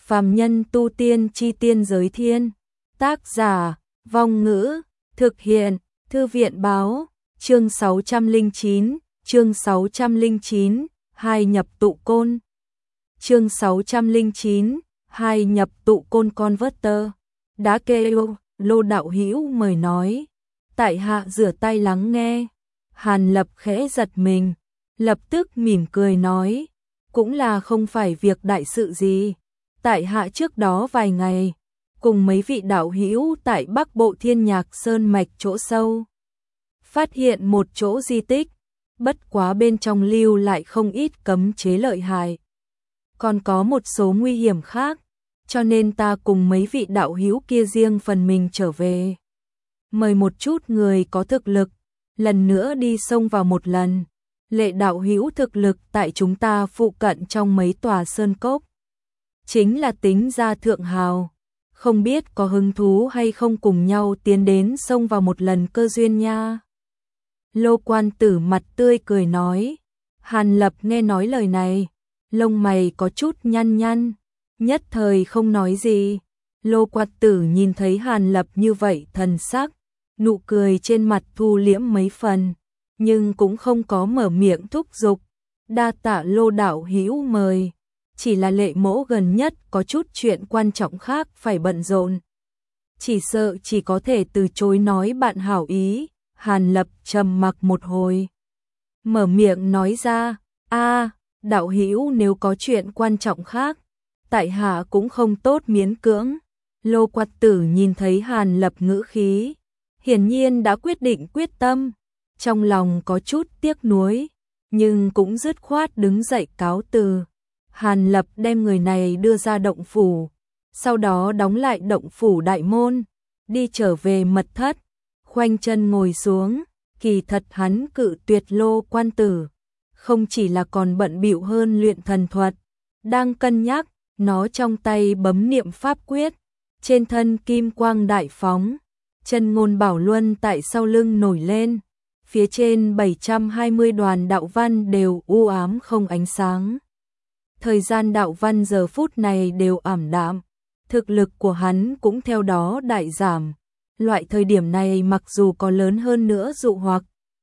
Phàm nhân tu tiên chi tiên giới thiên. Tác giả, Vong Ngữ, thực hiện, Thư viện báo, chương 609, hai nhập tụ côn. Chương 609, hai nhập tụ côn converter. Đã kêu, Lô đạo hữu mời nói. Tại hạ rửa tay lắng nghe. Hàn Lập khẽ giật mình, lập tức mỉm cười nói, cũng là không phải việc đại sự gì. Tại hạ trước đó vài ngày, cùng mấy vị đạo hữu tại Bắc Bộ Thiên Nhạc Sơn mạch chỗ sâu, phát hiện một chỗ di tích, bất quá bên trong lưu lại không ít cấm chế lợi hại. Còn có một số nguy hiểm khác, cho nên ta cùng mấy vị đạo hữu kia riêng phần mình trở về. Mời một chút người có thực lực, lần nữa đi xông vào một lần. Lệ đạo hữu thực lực tại chúng ta phụ cận trong mấy tòa sơn cốc, chính là tính ra thượng hào, không biết có hứng thú hay không cùng nhau tiến đến xông vào một lần cơ duyên nha. Lô quan tử mặt tươi cười nói. Hàn Lập nghe nói lời này, lông mày có chút nhăn nhăn, nhất thời không nói gì. Lô quan tử nhìn thấy Hàn Lập như vậy thần sắc, nụ cười trên mặt thu liễm mấy phần, nhưng cũng không có mở miệng thúc giục. Đa tạ Lô đạo hữu mời, chỉ là lệ mỗ gần nhất có chút chuyện quan trọng khác phải bận rộn, chỉ sợ chỉ có thể từ chối nói bạn hảo ý. Hàn Lập trầm mặc một hồi, mở miệng nói ra, đạo hữu nếu có chuyện quan trọng khác, tại hạ cũng không tốt miễn cưỡng. Lô quạt tử nhìn thấy Hàn Lập ngữ khí, hiển nhiên đã quyết định quyết tâm, trong lòng có chút tiếc nuối, nhưng cũng dứt khoát đứng dậy cáo từ. Hàn Lập đem người này đưa ra động phủ, sau đó đóng lại động phủ đại môn, đi trở về mật thất, khoanh chân ngồi xuống. Kỳ thật hắn cự tuyệt Lô quan tử, không chỉ là còn bận bịu hơn luyện thần thuật, đang cân nhắc, nó trong tay bấm niệm pháp quyết, trên thân kim quang đại phóng, chân ngôn bảo luân tại sau lưng nổi lên, phía trên 720 đoàn đạo văn đều u ám không ánh sáng. Thời gian đạo văn giờ phút này đều ảm đạm, thực lực của hắn cũng theo đó đại giảm. Loại thời điểm này mặc dù có lớn hơn nữa dụ hoặc,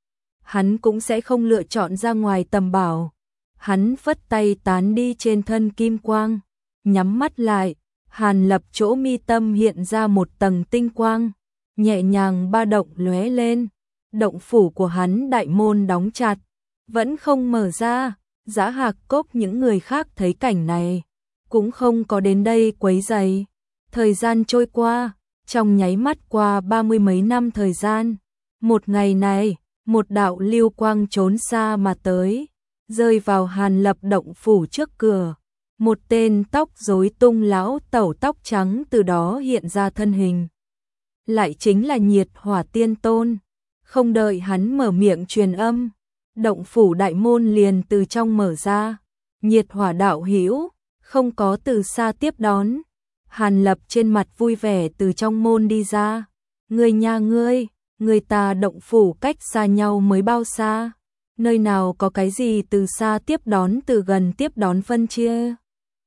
hắn cũng sẽ không lựa chọn ra ngoài tầm bảo. Hắn phất tay tán đi trên thân kim quang, nhắm mắt lại, Hàn Lập chỗ mi tâm hiện ra một tầng tinh quang, nhẹ nhàng ba động lóe lên. Động phủ của hắn đại môn đóng chặt, vẫn không mở ra. Dã Hạc Cốc những người khác thấy cảnh này, cũng không có đến đây quấy rầy. Thời gian trôi qua, trong nháy mắt qua 30 mấy năm thời gian. Một ngày này, một đạo lưu quang trốn xa mà tới, rơi vào Hàn Lập động phủ trước cửa. Một tên tóc rối tung lão tẩu tóc trắng từ đó hiện ra thân hình. Lại chính là Nhiệt Hỏa Tiên Tôn. Không đợi hắn mở miệng truyền âm, động phủ đại môn liền từ trong mở ra. Nhiệt Hỏa đạo hữu không có từ xa tiếp đón. Hàn Lập trên mặt vui vẻ từ trong môn đi ra. Người nhà ngươi, người ta động phủ cách xa nhau mới bao xa, nơi nào có cái gì từ xa tiếp đón từ gần tiếp đón phân chia.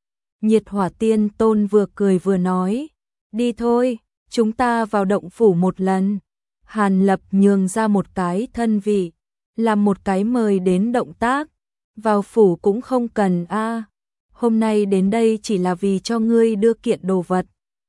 Nhiệt Hỏa Tiên Tôn vừa cười vừa nói, đi thôi, chúng ta vào động phủ một lần. Hàn Lập nhường ra một cái thân vị, làm một cái mời đến động tác. Vào phủ cũng không cần hôm nay đến đây chỉ là vì cho ngươi đưa kiện đồ vật.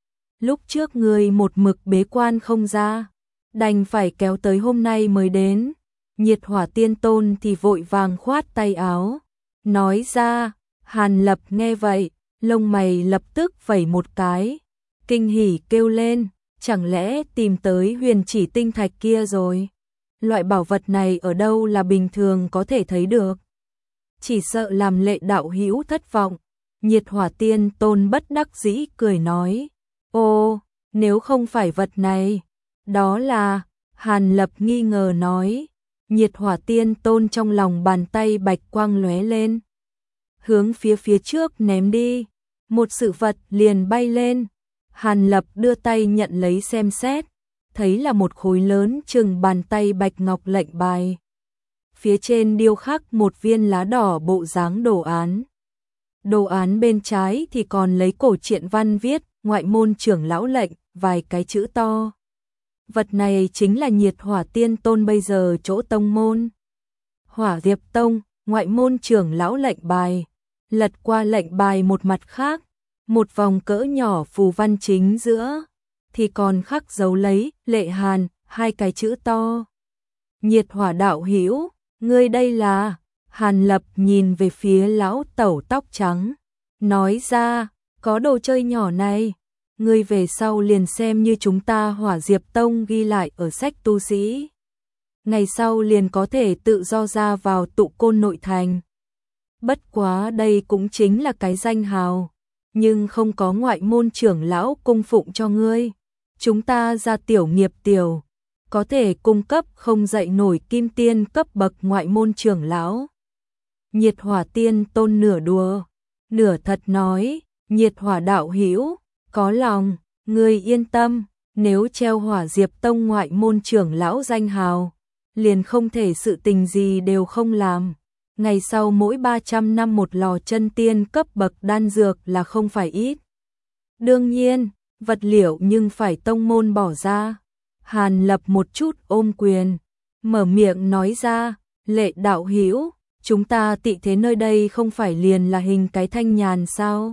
Lúc trước ngươi một mực bế quan không ra, đành phải kéo tới hôm nay mới đến. Nhiệt Hỏa Tiên Tôn thì vội vàng khoát tay áo, nói ra. Hàn Lập nghe vậy, lông mày lập tức vẩy một cái, kinh hỉ kêu lên, chẳng lẽ tìm tới huyền chỉ tinh thạch kia rồi? Loại bảo vật này ở đâu là bình thường có thể thấy được? Chỉ sợ làm Lệ đạo hữu thất vọng. Nhiệt Hỏa Tiên Tôn bất đắc dĩ cười nói, ô, nếu không phải vật này, đó là... Hàn Lập nghi ngờ nói. Nhiệt Hỏa Tiên Tôn trong lòng bàn tay bạch quang lóe lên, hướng phía trước ném đi, một sự vật liền bay lên. Hàn Lập đưa tay nhận lấy xem xét, thấy là một khối lớn chừng bàn tay bạch ngọc lệnh bài. Phía trên điêu khắc một viên lá đỏ bộ dáng đồ án. Đồ án bên trái thì còn lấy cổ truyện văn viết, ngoại môn trưởng lão lệnh, vài cái chữ to. Vật này chính là Nhiệt Hỏa Tiên Tôn bây giờ chỗ tông môn. Hỏa Diệp Tông, ngoại môn trưởng lão lệnh bài. Lật qua lệnh bài một mặt khác, một vòng cỡ nhỏ phù văn chính giữa, thì còn khắc dấu lấy, Lệ Hàn, hai cái chữ to. Nhiệt Hỏa đạo hữu, ngươi đây là... Hàn Lập nhìn về phía lão tẩu tóc trắng, nói ra, có đồ chơi nhỏ này, ngươi về sau liền xem như chúng ta Hỏa Diệp Tông ghi lại ở sách tu sĩ. Ngày sau liền có thể tự do ra vào tụ côn nội thành. Bất quá đây cũng chính là cái danh hào, nhưng không có ngoại môn trưởng lão cung phụng cho ngươi. Chúng ta ra tiểu nghiệp tiểu, có thể cung cấp không dậy nổi kim tiên cấp bậc ngoại môn trưởng lão. Nhiệt Hỏa Tiên Tôn nửa đùa, nửa thật nói, Nhiệt Hỏa đạo hữu, có lòng, ngươi yên tâm, nếu treo Hỏa Diệp Tông ngoại môn trưởng lão danh hào, liền không thể sự tình gì đều không làm. Ngày sau mỗi 300 năm một lò chân tiên cấp bậc đan dược là không phải ít. Đương nhiên, vật liệu nhưng phải tông môn bỏ ra. Hàn Lập một chút ôm quyền, mở miệng nói ra, Lệ đạo hữu, chúng ta tị thế nơi đây không phải liền là hình cái thanh nhàn sao?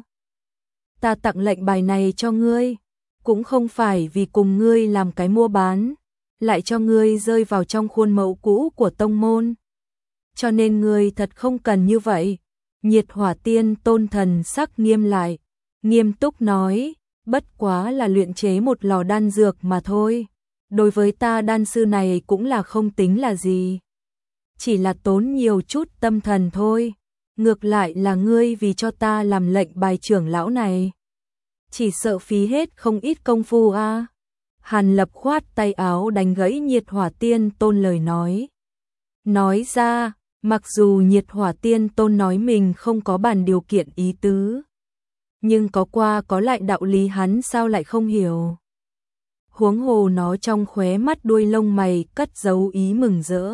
Ta tặng lệnh bài này cho ngươi, cũng không phải vì cùng ngươi làm cái mua bán, lại cho ngươi rơi vào trong khuôn mẫu cũ của tông môn. Cho nên ngươi thật không cần như vậy. Nhiệt Hỏa Tiên Tôn thần sắc nghiêm lại, nghiêm túc nói, bất quá là luyện chế một lò đan dược mà thôi. Đối với ta đan sư này cũng là không tính là gì. Chỉ là tốn nhiều chút tâm thần thôi. Ngược lại là ngươi vì cho ta làm lệnh bài trưởng lão này, chỉ sợ phí hết không ít công phu a. Hàn Lập khoát tay áo đánh gãy Nhiệt Hỏa Tiên Tôn lời nói. Nói ra, mặc dù Nhiệt Hỏa Tiên Tôn nói mình không có bàn điều kiện ý tứ, nhưng có qua có lại đạo lý hắn sao lại không hiểu. Huống hồ nó trong khóe mắt đuôi lông mày cất giấu ý mừng rỡ.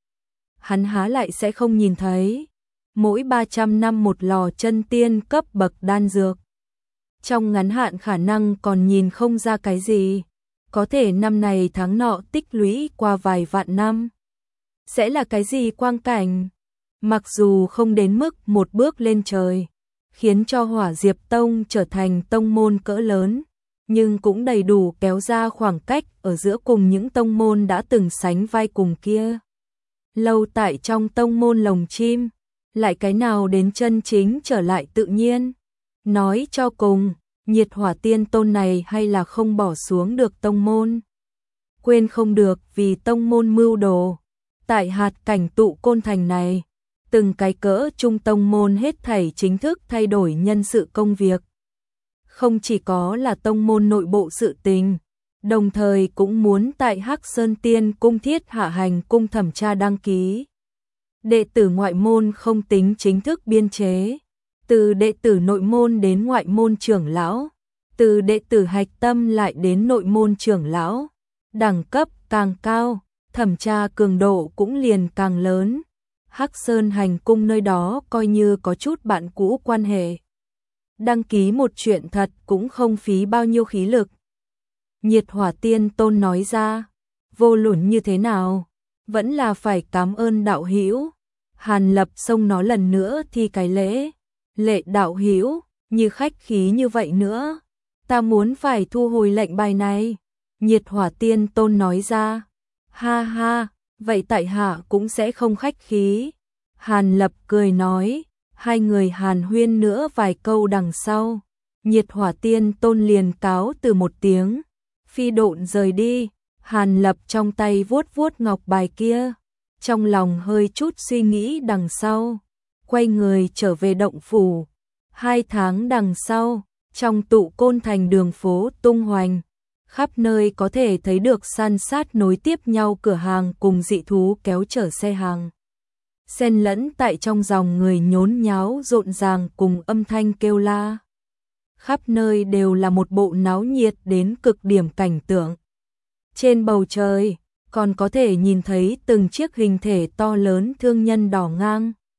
Hắn há lại sẽ không nhìn thấy, mỗi 300 năm một lò chân tiên cấp bậc đan dược. Trong ngắn hạn khả năng còn nhìn không ra cái gì, có thể năm này tháng nọ tích lũy qua vài vạn năm. Sẽ là cái gì quang cảnh? Mặc dù không đến mức một bước lên trời, khiến cho Hỏa Diệp Tông trở thành tông môn cỡ lớn, nhưng cũng đầy đủ kéo ra khoảng cách ở giữa cùng những tông môn đã từng sánh vai cùng kia. Lâu tại trong tông môn lồng chim, lại cái nào đến chân chính trở lại tự nhiên. Nói cho cùng, Nhiệt Hỏa Tiên Tôn này hay là không bỏ xuống được tông môn. Quên không được vì tông môn mưu đồ. Tại hạt cảnh tụ côn thành này, từng cái cỡ trung tông môn hết thảy chính thức thay đổi nhân sự công việc. Không chỉ có là tông môn nội bộ sự tình, đồng thời cũng muốn tại Hắc Sơn Tiên Cung thiết hạ hành cung thẩm tra đăng ký. Đệ tử ngoại môn không tính chính thức biên chế, từ đệ tử nội môn đến ngoại môn trưởng lão, từ đệ tử hạch tâm lại đến nội môn trưởng lão, đẳng cấp càng cao, thẩm tra cường độ cũng liền càng lớn. Hắc Sơn hành cung nơi đó coi như có chút bạn cũ quan hệ. Đăng ký một chuyện thật cũng không phí bao nhiêu khí lực. Nhiệt Hỏa Tiên Tôn nói ra, vô luận như thế nào, vẫn là phải cảm ơn đạo hữu. Hàn Lập xông nó lần nữa thi cái lễ. Lệ đạo hữu, như khách khí như vậy nữa, ta muốn phải thu hồi lệnh bài này. Nhiệt Hỏa Tiên Tôn nói ra, ha ha, vậy tại hạ cũng sẽ không khách khí. Hàn Lập cười nói, hai người hàn huyên nữa vài câu đằng sau, Nhiệt Hỏa Tiên Tôn liền cáo từ một tiếng, phi độn rời đi. Hàn Lập trong tay vuốt vuốt ngọc bài kia, trong lòng hơi chút suy nghĩ đằng sau, quay người trở về động phủ. 2 tháng đằng sau, trong tụ côn thành đường phố tung hoành, khắp nơi có thể thấy được san sát nối tiếp nhau cửa hàng cùng dị thú kéo chở xe hàng. Xen lẫn tại trong dòng người nhốn nháo rộn ràng cùng âm thanh kêu la. Khắp nơi đều là một bộ náo nhiệt đến cực điểm cảnh tượng. Trên bầu trời, còn có thể nhìn thấy từng chiếc hình thể to lớn thương nhân đỏ ngang.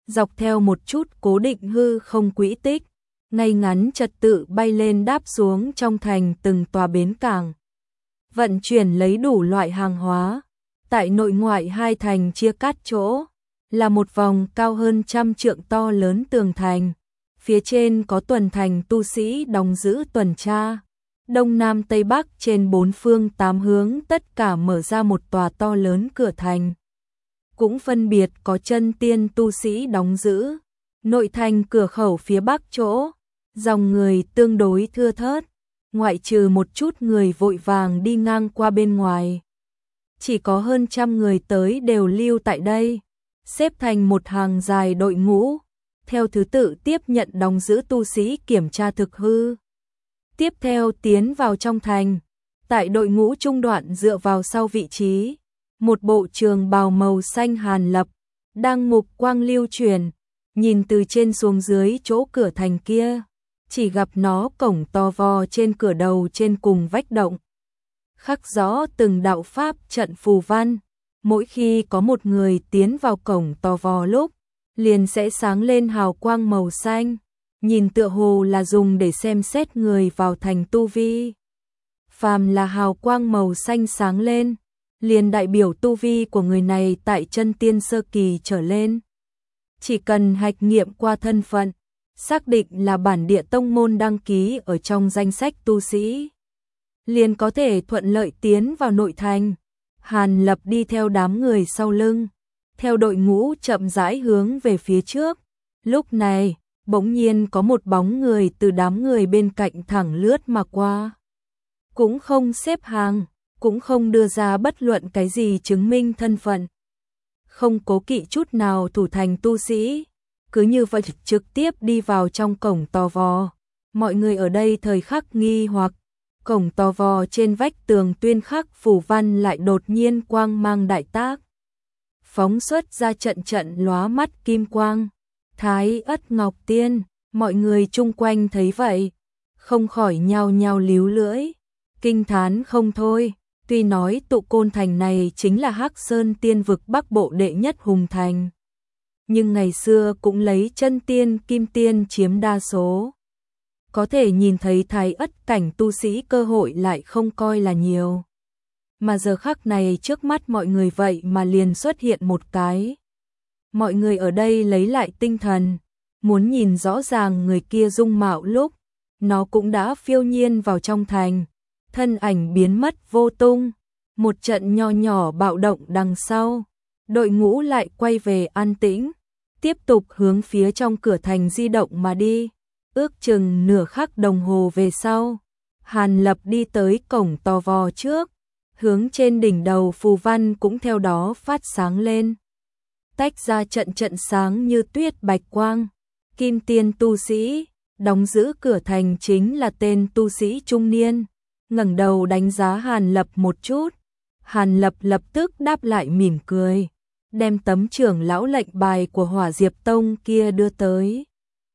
dọc theo một chút cố định hư không quỹ tích, ngay ngắn trật tự bay lên đáp xuống trong thành từng tòa bến cảng. Vận chuyển lấy đủ loại hàng hóa, tại nội ngoại hai thành chia cắt chỗ, là một vòng cao hơn 100 trượng to lớn tường thành. Phía trên có tuần thành tu sĩ đóng giữ tuần tra. Đông Nam Tây Bắc trên bốn phương tám hướng tất cả mở ra một tòa to lớn cửa thành. Cũng phân biệt có chân tiên tu sĩ đóng giữ. Nội thành cửa khẩu phía Bắc chỗ, dòng người tương đối thưa thớt, ngoại trừ một chút người vội vàng đi ngang qua bên ngoài. Chỉ có hơn 100 người tới đều lưu tại đây, xếp thành một hàng dài đội ngũ, theo thứ tự tiếp nhận đóng giữ tu sĩ kiểm tra thực hư. Tiếp theo tiến vào trong thành, tại đội ngũ trung đoạn dựa vào sau vị trí, một bộ trường bào màu xanh Hàn Lập, đang mục quang lưu chuyển, nhìn từ trên xuống dưới chỗ cửa thành kia, chỉ gặp nó cổng to vò trên cửa đầu trên cùng vách động. Khắc rõ từng đạo pháp trận phù văn, mỗi khi có một người tiến vào cổng to vò lúc, liền sẽ sáng lên hào quang màu xanh, nhìn tựa hồ là dùng để xem xét người vào thành tu vi. Phàm là hào quang màu xanh sáng lên, liền đại biểu tu vi của người này tại chân tiên sơ kỳ trở lên. Chỉ cần hạch nghiệm qua thân phận, xác định là bản địa tông môn đăng ký ở trong danh sách tu sĩ, liền có thể thuận lợi tiến vào nội thành. Hàn Lập đi theo đám người sau lưng, theo đội ngũ chậm rãi hướng về phía trước. Lúc này, bỗng nhiên có một bóng người từ đám người bên cạnh thẳng lướt mà qua. Cũng không xếp hàng, cũng không đưa ra bất luận cái gì chứng minh thân phận. Không cố kỵ chút nào thủ thành tu sĩ, cứ như vậy trực tiếp đi vào trong cổng to vò. Mọi người ở đây thời khắc nghi hoặc, cổng to vò trên vách tường tuyên khắc phù văn lại đột nhiên quang mang đại tác, phóng xuất ra trận trận lóa mắt kim quang. Thái Ất Ngọc Tiên, mọi người chung quanh thấy vậy, không khỏi nhao nhao líu lưỡi, kinh thán không thôi. Tuy nói Tụ Côn thành này chính là Hắc Sơn Tiên vực Bắc Bộ đệ nhất hùng thành, nhưng ngày xưa cũng lấy chân tiên kim tiên chiếm đa số. Có thể nhìn thấy Thái Ất cảnh tu sĩ cơ hội lại không coi là nhiều. Mà giờ khắc này trước mắt mọi người vậy mà liền xuất hiện một cái. Mọi người ở đây lấy lại tinh thần, muốn nhìn rõ ràng người kia dung mạo lúc, nó cũng đã phiêu nhiên vào trong thành, thân ảnh biến mất vô tung. Một trận nho nhỏ bạo động đằng sau, đội ngũ lại quay về an tĩnh, tiếp tục hướng phía trong cửa thành di động mà đi. Ước chừng nửa khắc đồng hồ về sau, Hàn Lập đi tới cổng to vò trước, hướng trên đỉnh đầu phù văn cũng theo đó phát sáng lên, tách ra trận trận sáng như tuyết bạch quang. Kim tiên tu sĩ, đóng giữ cửa thành chính là tên tu sĩ trung niên, ngẩng đầu đánh giá Hàn Lập một chút. Hàn Lập lập tức đáp lại mỉm cười, đem tấm trưởng lão lệnh bài của Hỏa Diệp Tông kia đưa tới.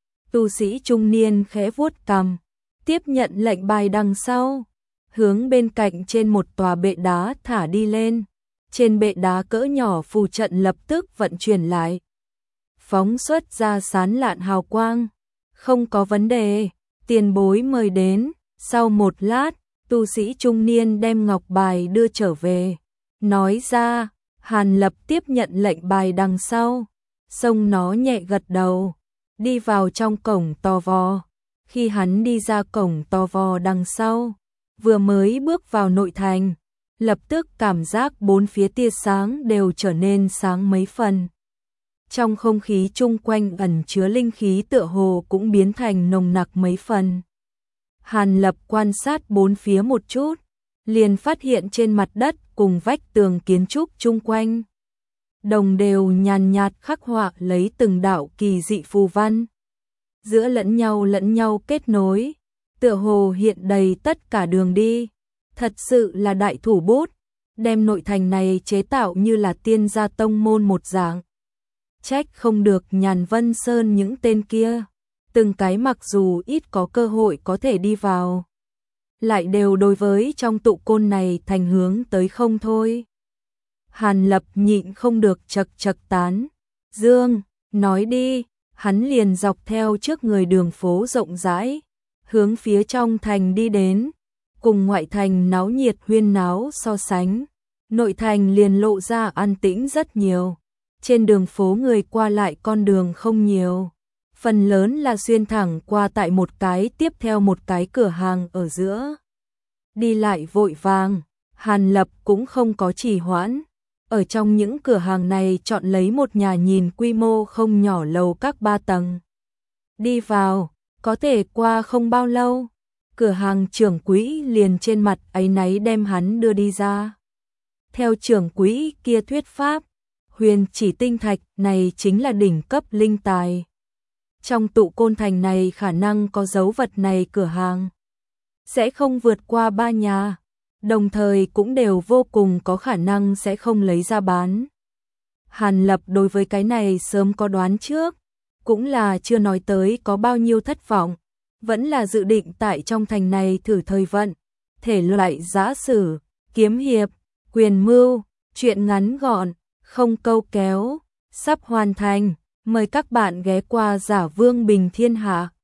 Tu sĩ trung niên khẽ vuốt cằm, tiếp nhận lệnh bài đằng sau, hướng bên cạnh trên một tòa bệ đá thả đi lên. Trên bệ đá cỡ nhỏ phù trận lập tức vận chuyển lại, phóng xuất ra sán lạn hào quang. Không có vấn đề, tiền bối mời đến. Sau một lát, tu sĩ trung niên đem ngọc bài đưa trở về, nói ra. Hàn Lập tiếp nhận lệnh bài đằng sau, xông nó nhẹ gật đầu, đi vào trong cổng to vò. Khi hắn đi ra cổng to vò đằng sau, vừa mới bước vào nội thành, lập tức cảm giác bốn phía tia sáng đều trở nên sáng mấy phần. Trong không khí chung quanh ẩn chứa linh khí tựa hồ cũng biến thành nồng nặc mấy phần. Hàn Lập quan sát bốn phía một chút, liền phát hiện trên mặt đất cùng vách tường kiến trúc chung quanh, đồng đều nhàn nhạt khắc họa lấy từng đạo kỳ dị phù văn, giữa lẫn nhau kết nối, tựa hồ hiện đầy tất cả đường đi. Thật sự là đại thủ bút, đem nội thành này chế tạo như là tiên gia tông môn một dạng. Trách không được Nhàn Vân Sơn những tên kia, từng cái mặc dù ít có cơ hội có thể đi vào, lại đều đối với trong Tụ Côn này thành hướng tới không thôi. Hàn Lập nhịn không được chậc chậc tán dương, Nói đi, hắn liền dọc theo trước người đường phố rộng rãi, hướng phía trong thành đi đến, cùng ngoại thành náo nhiệt huyên náo so sánh. Nội thành liền lộ ra an tĩnh rất nhiều. Trên đường phố người qua lại con đường không nhiều. Phần lớn là xuyên thẳng qua tại một cái tiếp theo một cái cửa hàng ở giữa. Đi lại vội vàng, Hàn Lập cũng không có trì hoãn. Ở trong những cửa hàng này chọn lấy một nhà nhìn quy mô không nhỏ lầu các 3 tầng. Đi vào, có thể qua không bao lâu, cửa hàng trưởng quỹ liền trên mặt áy náy đem hắn đưa đi ra. Theo trưởng quỹ kia thuyết pháp, huyền chỉ tinh thạch này chính là đỉnh cấp linh tài. Trong tụ côn thành này khả năng có dấu vật này cửa hàng sẽ không vượt qua 3 nhà, đồng thời cũng đều vô cùng có khả năng sẽ không lấy ra bán. Hàn Lập đối với cái này sớm có đoán trước, cũng là chưa nói tới có bao nhiêu thất vọng, vẫn là dự định tại trong thành này thử thời vận, thể loại giã sử, kiếm hiệp, quyền mưu, chuyện ngắn gọn, không câu kéo, sắp hoàn thành, mời các bạn ghé qua Giả Vương Bình Thiên Hạ.